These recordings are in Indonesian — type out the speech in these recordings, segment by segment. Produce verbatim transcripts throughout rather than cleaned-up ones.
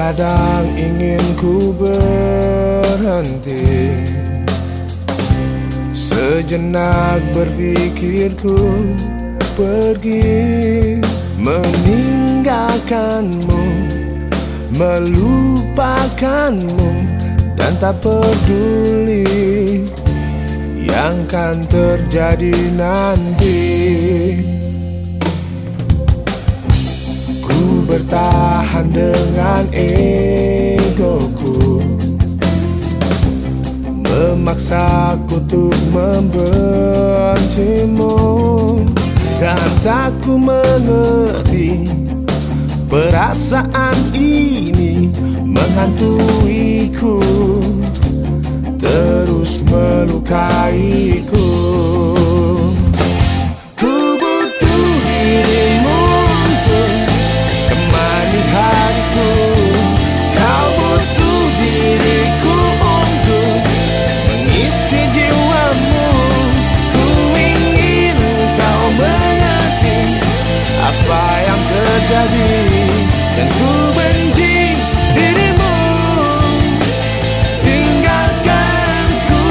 Kadang ingin ku berhenti, sejenak berpikirku pergi, meninggalkanmu, melupakanmu, dan tak peduli yang kan terjadi nanti. Ku bertahan dengan egoku, memaksaku untuk membencimu, dan tak ku mengerti perasaan ini menghantuiku, terus melukaiku. Ku butuh dirimu untuk temani hariku, kau butuh diriku untuk mengisi jiwamu. Ku ingin kau mengerti apa yang terjadi, dan ku benci dirimu, tinggalkanku.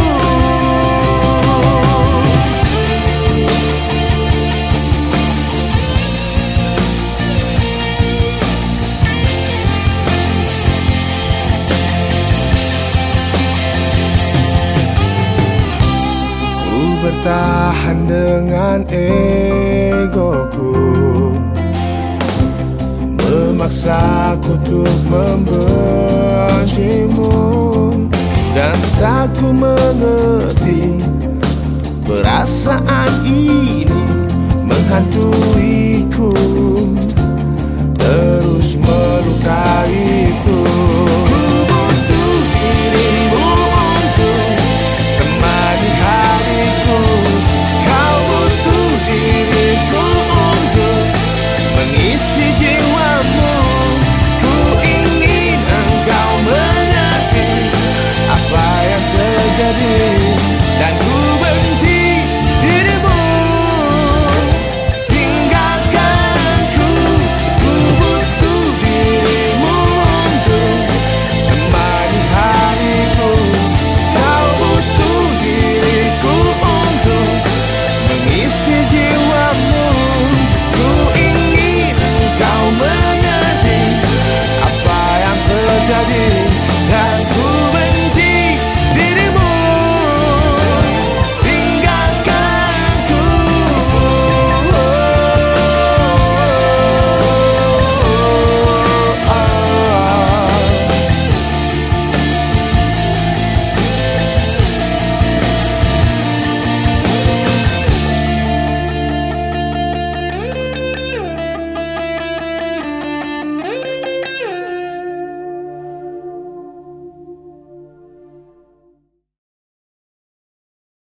Ku bertahan dengan egoku, memaksaku untuk membencimu, dan tak ku mengerti perasaan ini menghantui